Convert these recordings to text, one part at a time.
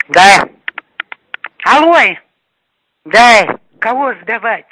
Да. Алло, Да. кого сдавать?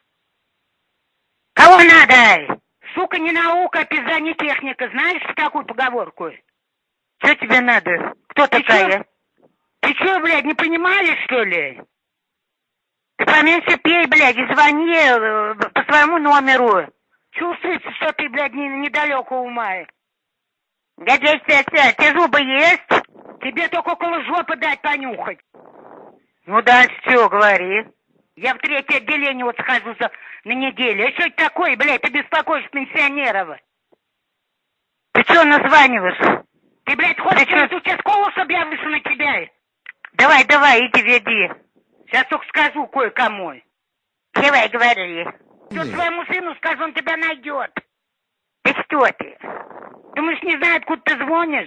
Кого надо? Сука, не наука, а пизда не техника. Знаешь такую поговорку? Что тебе надо? Кто Ты такая? Ты чё, блядь, не понимаешь, что ли? Ты поменьше пей, блядь, и звони по своему номеру. Чувствуется, что ты, блядь, недалеко ума. Да здесь тебе зубы есть? Тебе только около жопы дать понюхать. Ну дальше что, говори. Я в третье отделение вот схожу на неделю. А что это такое, блядь, ты беспокоишь пенсионеров? Ты что названиваешь? Ты, блядь, хочешь через участкового, чтобы я вышел на тебя? Давай, иди веди. Сейчас только скажу кое-кому. Давай, говори. Что твоему сыну скажу, он тебя найдет. Ты что ты? Думаешь, не знаю, откуда ты звонишь?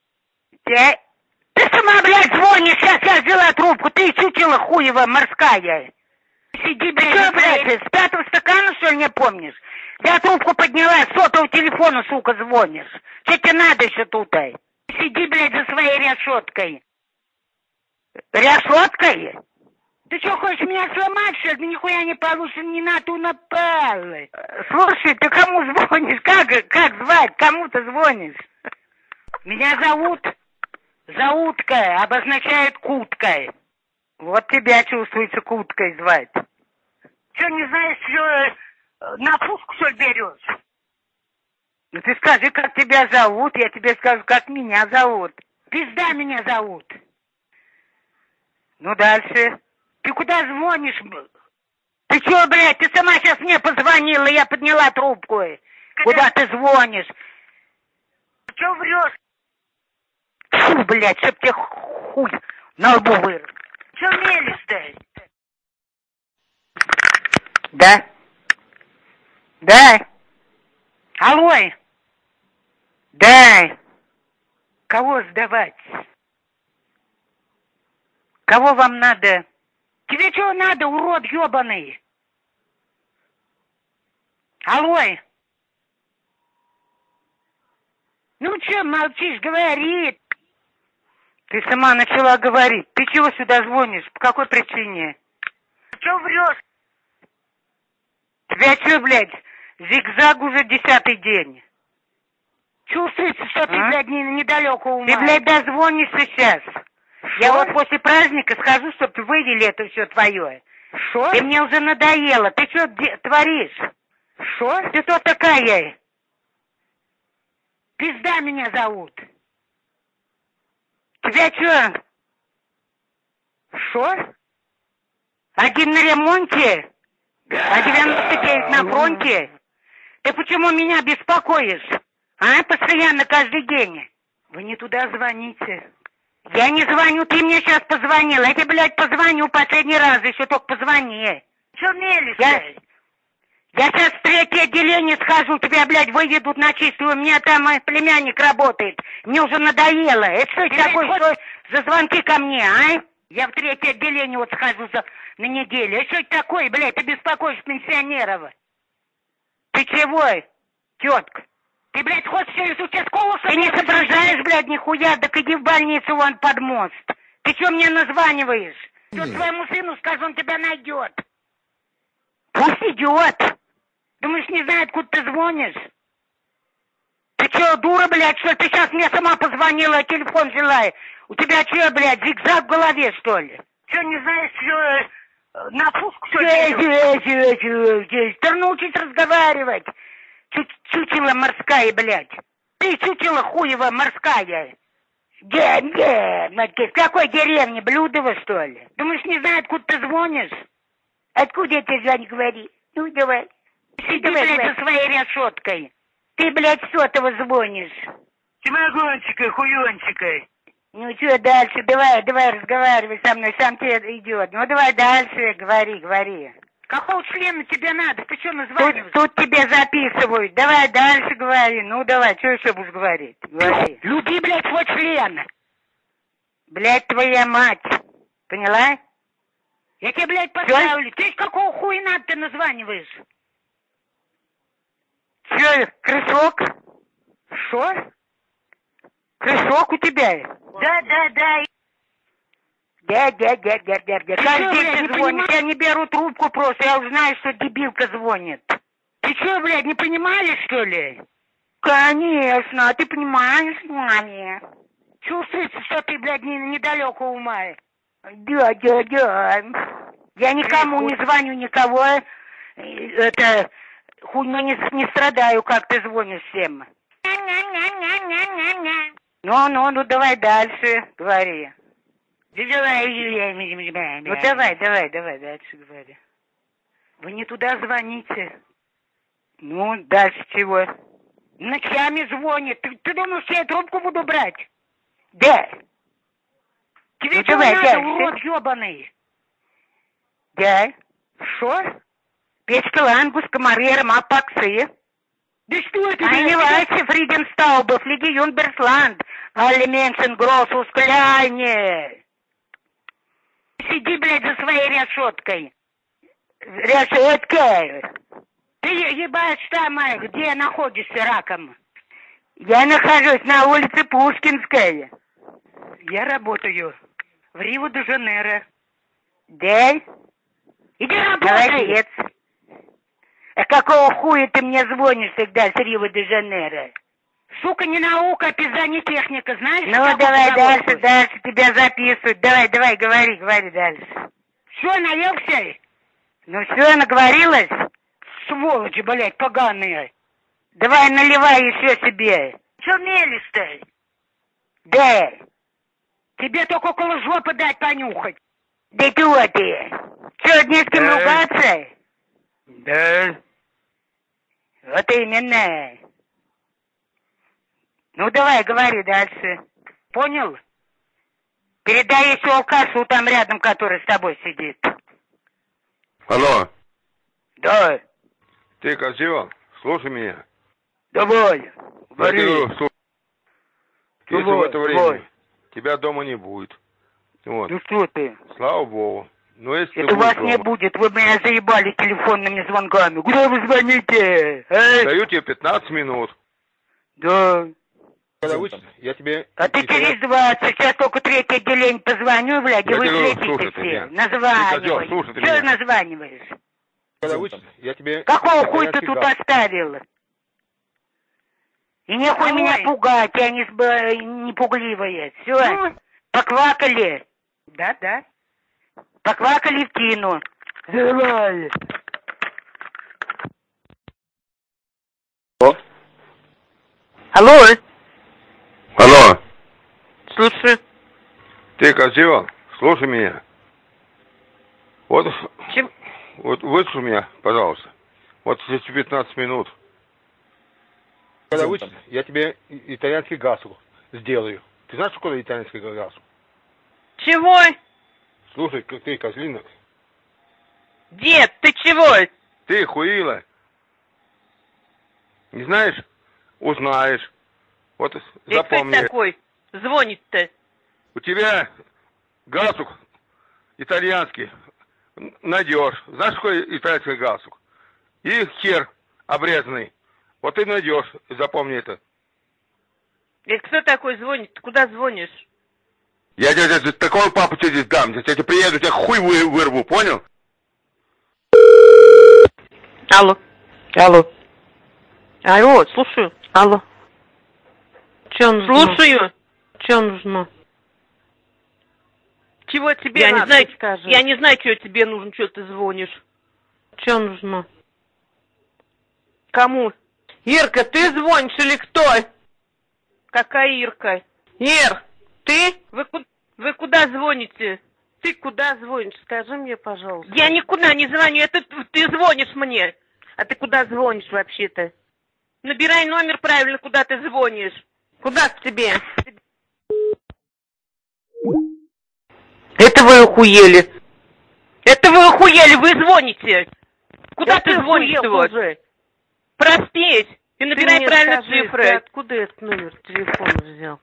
Ты сама, блядь, звонишь, сейчас я взяла трубку, ты чучела хуева морская. Сиди, блядь, Что, блядь, с пятого стакана, что ли, не помнишь? Я трубку подняла, с сотового телефона, сука, звонишь. Что тебе надо еще тут? Сиди, блядь, за своей решеткой. Решеткой? Ты что, хочешь меня сломать, что ли? Ты нихуя не получишь, не на ту напал. Слушай, ты кому звонишь? Как звать? Кому ты звонишь? Меня зовут Зауткой, обозначает куткой. Вот тебя чувствуется куткой звать. Что, не знаешь, что на пушку, что ли, берешь? Ну ты скажи, как тебя зовут, я тебе скажу, как меня зовут. Пизда меня зовут. Ну дальше. Ты куда звонишь? Ты чё, блядь, ты сама сейчас мне позвонила, я подняла трубку. Куда ты звонишь? Чё врешь? Фу, блядь, чтоб тебе хуй на лбу вырос. Чё мелешь-то? Да? Да? Алло, Да. кого сдавать? Кого вам надо? Тебе чего надо, урод ёбаный? Алло. Ну чё молчишь, говори. Ты сама начала говорить. Ты чего сюда звонишь? По какой причине? Чё врешь? Тебя что, блядь, зигзаг уже 10-й день? Чувствуется, что ты, блядь, недалеко ума. Ты, блядь, дозвонишься сейчас. Я вот после праздника схожу, чтоб вывели это все твое. Шо? Ты мне уже надоела. Ты что творишь? Шо? Ты кто такая? Пизда меня зовут. Тебя что? Шо? Один на ремонте? А 99 на фронте? Ты почему меня беспокоишь? А? Постоянно, каждый день. Вы не туда звоните. Я не звоню, ты мне сейчас позвонила. Я тебе, блядь, позвоню последний раз, еще только позвони. Чё мелешь? Я сейчас в третье отделение схожу, тебя, блядь, выведут на чистую. У меня там мой племянник работает. Мне уже надоело. Это что такое, что за звонки ко мне, а? Я в третье отделение вот схожу на неделю. А что это такое, блядь, ты беспокоишь пенсионеров? Ты чего, тетка? Ты, блядь, хочешь через участкового, что ты не соображаешь, блядь, нихуя, так иди в больницу вон под мост. Ты что мне названиваешь? Что твоему сыну скажу, он тебя найдет. Пусть идет. Думаешь, не знает, откуда ты звонишь? Ты что, дура, блядь, что ты сейчас мне сама позвонила, а телефон взяла? У тебя что, блядь, зигзаг в голове, что ли? Что, не знаешь, что на пушку, что ли? Ты научись разговаривать. Чучело морская, блядь. Ты чучело хуева морская. В какой деревне? Блудово, что ли? Думаешь, не знаю, откуда ты звонишь? Откуда я тебе звоню, говори? Ну, давай. Сиди, блядь, за своей решеткой. Ты, блядь, сотого звонишь. Тимогончика, хуёнчика. Ну, что дальше? Давай разговаривай со мной, сам тебе идет. Ну, давай дальше, говори. Какого члена тебе надо? Ты что названиваешь? Тут тебе записывают. Давай дальше говори. Ну, давай, что еще будешь говорить? Говори. Люби, блядь, свой член. Блядь, твоя мать. Поняла? Я тебе, блядь, поставлю. Ты с какого хуйна ты названиваешь? Че, крысок? Шо? Крысок у тебя? Да. Да. Каждый день ты звонишь, я не беру трубку просто, я уже знаю, что дебилка звонит. Ты что, блядь, не понимали, что ли? Конечно, а ты понимаешь, маме? Чувствуется, что ты, блядь, недалеко ума. Да. Я никому не звоню, никого. Это хуйню не страдаю, как ты звонишь всем. Ну, давай дальше, говори. Ну, давай дальше говори. Вы не туда звоните. Ну, дальше чего? Ночами звонит. Ты думаешь, я трубку буду брать? Да. Тебе Ну, чего давай надо, дальше. урод ёбаный? Да. Что? Печка, лангус, комары, ромак, паксы. Да что это? Eine weiße Friedenstaube, fliege Junbersland. Alle Menschen groß und kleine. Сиди, блядь, за своей решеткой. Решеткой. Ты ебаешь там, где находишься раком? Я нахожусь на улице Пушкинской. Я работаю в Рио-де-Жанейро. Да? Иди работай. Молодец. А какого хуя ты мне звонишь всегда с Рио-де-Жанейро? Сука, не наука, а пизанитехника, знаешь? Ну, давай дальше, тебя записывают. Давай, говори дальше. Что, наелся? Ну все, наговорилась? Сволочи, блядь, поганые. Давай, наливай еще себе. Че мелешь-то? Да. Тебе только около жопы дать понюхать. Да кто ты? Че, не с кем ругаться? Да. Вот именно. Ну, давай, говори дальше. Понял? Передай еще алкашу там рядом, который с тобой сидит. Алло. Да. Ты, козел, слушай меня. Давай. Говори. Если в это время тебя дома не будет. Вот. Ну что ты? Слава Богу. Но если Это вас не будет. Вы меня заебали телефонными звонками. Куда вы звоните? Даю тебе 15 минут. Да. Когда выйдешь, я тебе... А ты через 20, сейчас только третье отделение позвоню, блядь, и вы слетите все. Названивай. Что названиваешь? Когда выйдешь, я тебе... Какого хуя ты тут оставил? И нехуй меня пугать, я не пугливая. Все, поквакали. Да. Поквакали в тину. Давай. Алло. Алло. Слушай. Ты, козел, слушай меня. Вот выслушай меня, пожалуйста. Вот через 15 минут. Когда выйдешь, я тебе итальянский гасу сделаю. Ты знаешь, что такое итальянский гасу? Чего? Слушай, ты, козлинок. Дед, ты чего? Ты, хуила. Не знаешь? Узнаешь. Вот запомни. Ты кто такой? Звонит-то. У тебя галстук итальянский найдешь. Знаешь, какой итальянский галстук? И хер обрезанный. Вот ты найдешь, запомни это. И кто такой звонит? Ты куда звонишь? Я тебе такого папу тебе здесь дам. Я тебе приеду, тебя хуй вырву, понял? Алло, слушаю. Алло. Че нужно? Слушаю. Че нужно? Чего тебе надо, скажи? Я не знаю, что тебе нужно, что ты звонишь. Че нужно? Кому? Ирка, ты звонишь или кто? Какая Ирка? Ир, ты? Вы куда звоните? Ты куда звонишь? Скажи мне, пожалуйста. Я никуда не звоню, это ты звонишь мне. А ты куда звонишь вообще-то? Набирай номер правильно, куда ты звонишь. Куда к тебе? Это вы охуели. Вы звоните. Куда ты звонишь-то вот? Проспись и набирай правильно цифры. Откуда этот номер телефона взял?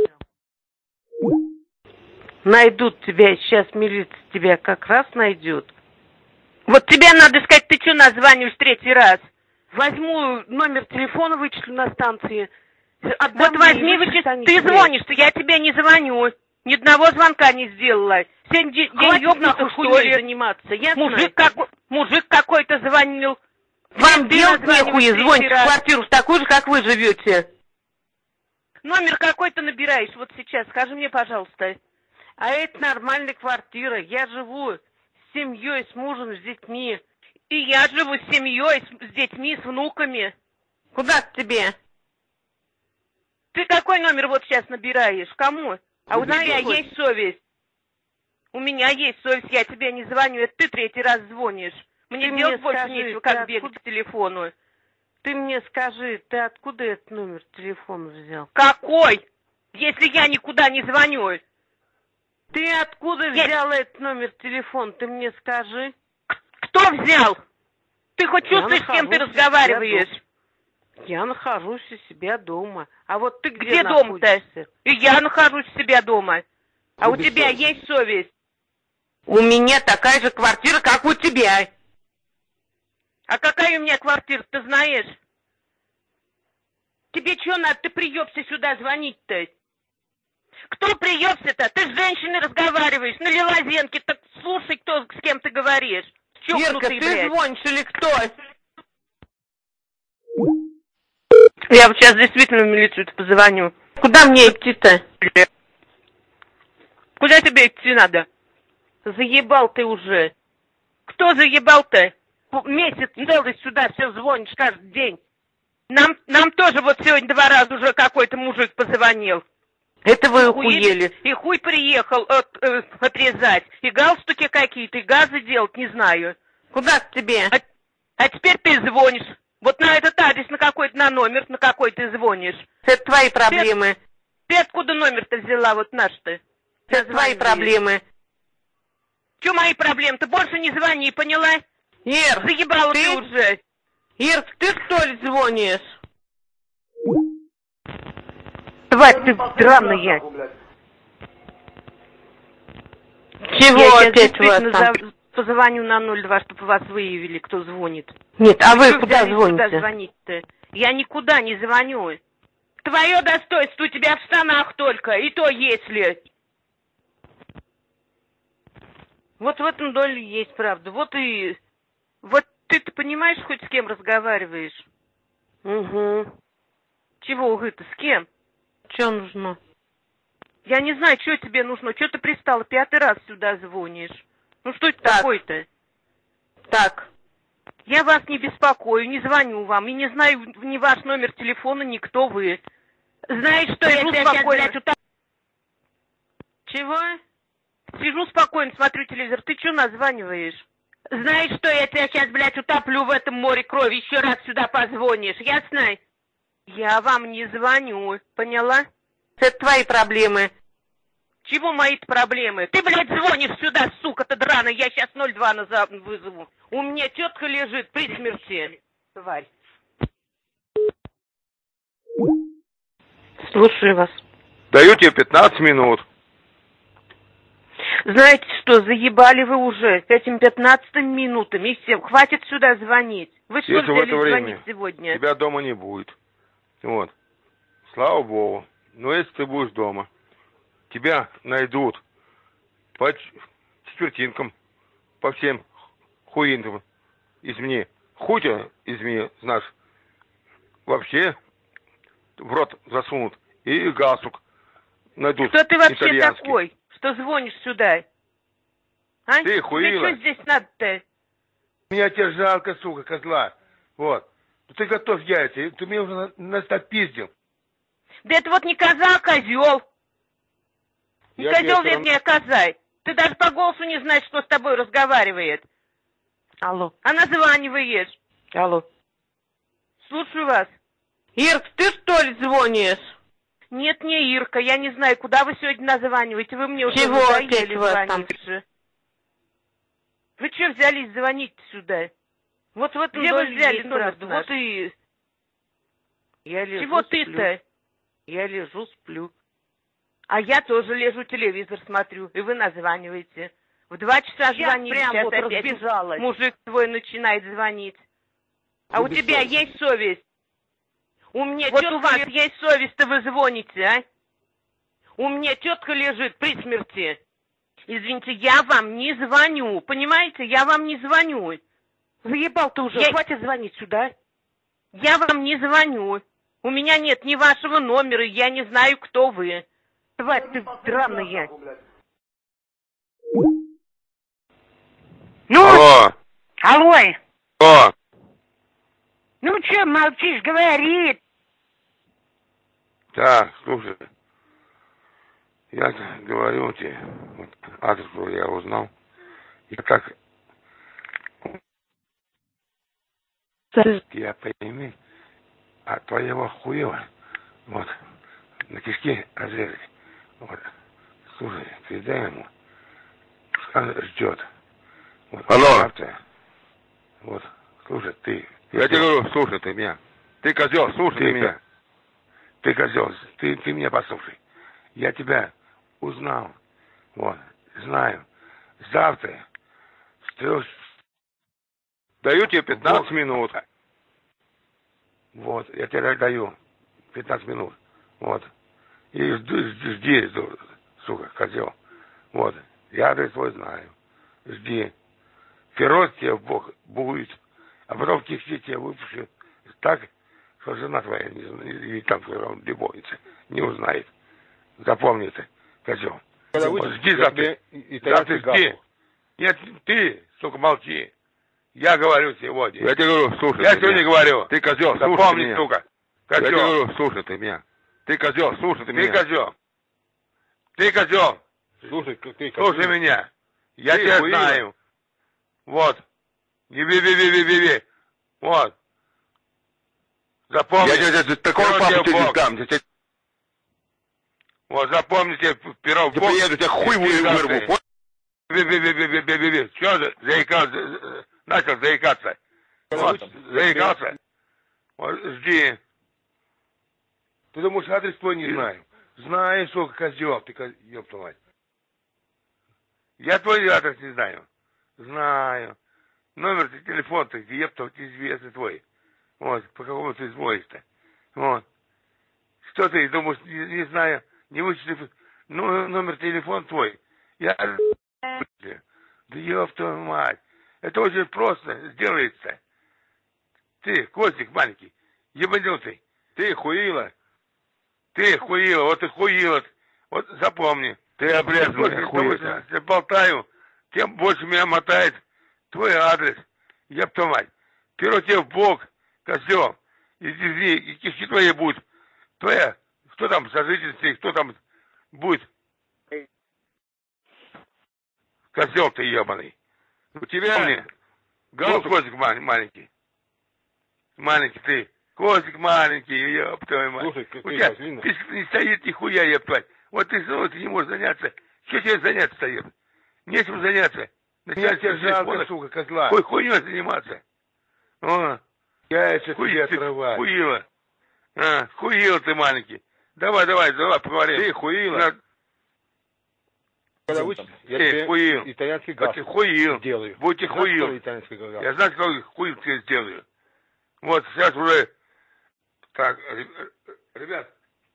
Найдут тебя, сейчас милиция тебя как раз найдет. Вот тебе надо сказать, ты что названиваешь третий раз? Возьму номер телефона, вычислю на станции. Вот возьми, ты звонишь, я тебе не звоню. Ни одного звонка не сделала. Сегодня день ёбнутых, что ли, заниматься. Мужик какой-то звонил. Вам делать нехуй, звонить в квартиру такую же, как вы живете. Номер какой-то набираешь вот сейчас, скажи мне, пожалуйста. А это нормальная квартира. Я живу с семьей, с мужем, с детьми. И я живу с семьей, с детьми, с внуками. Куда к тебе? Ты какой номер вот сейчас набираешь? Кому? А у тебя есть совесть? У меня есть совесть, я тебе не звоню, это ты третий раз звонишь. Мне делать больше нечего, как бегать к телефону. Ты мне скажи, ты откуда этот номер телефона взял? Какой? Если я никуда не звоню. Ты откуда взял этот номер телефона? Ты мне скажи. Кто взял? Ты хоть чувствуешь, с кем ты разговариваешь? Я нахожусь у себя дома. А вот ты где дом-то? И я нахожусь у себя дома. А у тебя есть совесть? У меня такая же квартира, как у тебя. А какая у меня квартира, ты знаешь? Тебе что надо? Ты приебся сюда звонить-то? Кто приебся-то? Ты с женщиной разговариваешь, на Лилазенке. Так слушай, с кем ты говоришь. Ирка, ты звонишь или кто? Я вот сейчас действительно в милицию позвоню. Куда мне идти-то? Куда тебе идти надо? Заебал ты уже. Кто заебал-то? Месяц целый сюда все звонишь каждый день. Нам тоже вот сегодня 2 раза уже какой-то мужик позвонил. Это вы охуели. И хуй приехал отрезать. И галстуки какие-то, и газы делать, не знаю. Куда к тебе? А теперь ты звонишь. Вот на этот адрес, на какой-то, на номер, на какой ты звонишь. Это твои проблемы. Ты откуда номер-то взяла, вот наш-то? Это твои проблемы. Че мои проблемы? Ты больше не звони, поняла? Ир, заебала ты уже. Ир, ты что ли звонишь? Тварь ты драная. Чего я опять вас там? Позвоню на 02, чтобы вас выявили, кто звонит. Нет, а вы куда звоните? Куда звонить-то? Я никуда не звоню. Твое достоинство у тебя в штанах только, и то если. Вот в этом доле есть правда. Вот ты-то понимаешь, хоть с кем разговариваешь? Угу. Чего, угы-то, с кем? Что нужно? Я не знаю, что тебе нужно. Что ты пристала? 5-й раз сюда звонишь. Ну что это такое-то? Так. Я вас не беспокою, не звоню вам. И не знаю ни ваш номер телефона, ни кто вы. Знаешь, что я тебя сейчас, блядь, Чего? Сижу спокойно, смотрю телевизор. Ты что названиваешь? Знаешь, что я тебя сейчас, блядь, утоплю в этом море крови. Еще раз сюда позвонишь, ясно? Я вам не звоню, поняла? Это твои проблемы. Чего мои проблемы? Ты, блядь, звонишь сюда, сука-то драная. Я сейчас 02 вызову. У меня тетка лежит при смерти. Тварь. Слушаю вас. Даю тебе 15 минут. Знаете что, заебали вы уже с этими 15 минутами и всем. Хватит сюда звонить. Вы что если взяли в это время звонить сегодня? Тебя дома не будет. Вот. Слава Богу. Но если ты будешь дома, тебя найдут по четвертинкам, по всем хуинкам. Извини. Хуй-то, извини, знаешь, вообще в рот засунут. И галстук найдут. Кто ты вообще такой, что звонишь сюда? А? Ты хуила. Тебе что здесь надо-то? Меня тебе жалко, сука, козла. Вот. Ты готов яйца. Ты меня уже нас отпиздил. Да это вот не коза, а козел. Не козел, вернее, коза. Ты даже по голосу не знаешь, кто с тобой разговаривает. Алло. А названиваешь. Алло. Слушаю вас. Ирка, ты что ли звонишь? Нет, не Ирка, я не знаю, куда вы сегодня названиваете. Вы мне уже чего надоели звонить там? Вы что взялись звонить сюда? Вот в этом где вы взяли правда? Вот и... Я лежу, чего ты-то? Я лежу, сплю. А я тоже лежу, телевизор смотрю, и вы названиваете. В 2 часа звонили, прям сейчас вот опять разбежалась. Мужик твой начинает звонить. А у тебя есть совесть? У меня вот у вас есть совесть-то, вы звоните, а? У меня тетка лежит при смерти. Извините, я вам не звоню. Понимаете, я вам не звоню. Заебал ты уже, хватит звонить сюда. Я вам не звоню. У меня нет ни вашего номера, я не знаю, кто вы. Тварь ты драная. Ну? Алло. Алло. О. Ну что молчишь, говори. Так, слушай. Я говорю тебе, вот, адрес я узнал. Я как... Я пойми, а твоего хуева, вот, на кишке разрезали. Вот. Слушай, передай ему, он ждет. Вот, алло. Завтра. Вот, слушай, ты... Я тебе говорю, слушай ты меня. Ты козел, слушай ты меня. Ты козел, ты меня послушай. Я тебя узнал. Вот, знаю. Завтра с 3... Даю тебе 15 минут. Вот, я тебе даю 15 минут. Вот. И жди, сука, козел. Вот. Я адрес твой знаю. Жди. Фероз тебе Бог будет, а потом в кишке тебя выпущет так, что жена твоя или там в любовница не узнает. Запомни это, козел. Вот, жди завтра. Завтра жди. Нет, ты, сука, молчи. Я говорю сегодня. Я тебе говорю, слушай. Я сегодня говорю. Ты козел, слушай меня. Сука. Козел. Я тебе говорю, слушай ты меня. Ты козел, слушай ты меня. Ты козел. Ты козел. Слушай, ты козел. Слушай меня. Я тебя знаю. Вот. Не би. Вот. Запомни. Я тебе такого папу тебе дам. Вот, запомните, пирог. Я приеду, тебя хуй вырву. Би. Что же, заикался? Начал заикаться. Вот, заикался. Вот, жди. Ты думаешь, адрес твой не знаю? Знаю, сука, козел, ты ёб твою мать. Я твой адрес не знаю. Знаю. Номер телефона-то, ёб известный твой. Вот, по какому ты звонишь-то. Вот. Что ты думаешь, не знаю, не вычислив номер телефона твой. Я... Да ёб твою мать. Это очень просто сделается. Ты, Костик маленький, ебанутый. Ты хуила. Вот ты хуила. Вот запомни. Ты обрезанный хуила. Если болтаю, тем больше меня мотает твой адрес. Еб твою мать. Перо тебе в бок, козел. И кишки твои будут. Твоя, кто там сожительство, кто там будет. Козел ты ебаный. У тебя Костик маленький. Маленький ты. Костик маленький, еб твою мать. Слушай, у тебя не стоит нихуя, еб твою. Вот ты не можешь заняться. Что тебе заняться стоит? Нечем заняться. Начать тебе жалко, сука, козла. Хуйней заниматься. О, я это тебе отрываю. Хуила. Хуила ты маленький. Давай, поговорим. Ты хуила. Когда учишь, я тебе хуил. Итальянский газ сделаю. Будьте хуил. Я знаю, какой хуил тебе сделаю. Вот сейчас уже... Так, ребят,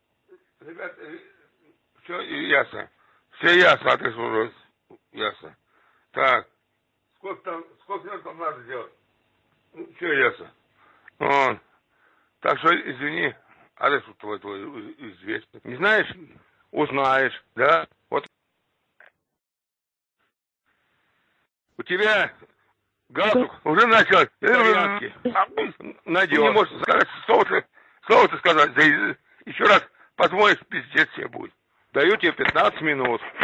все ясно. Все ясно, адрес уже ясно. Так, сколько минут там надо сделать? Все ясно. Вот. Так что, извини, адрес твой известный. Не знаешь? Узнаешь, да? Вот. У тебя галстук уже начал итальянский. Найдешь. Ты не можешь сказать слово-то сказать. Да еще раз позвонишь, пиздец тебе будет. Даю тебе 15 минут.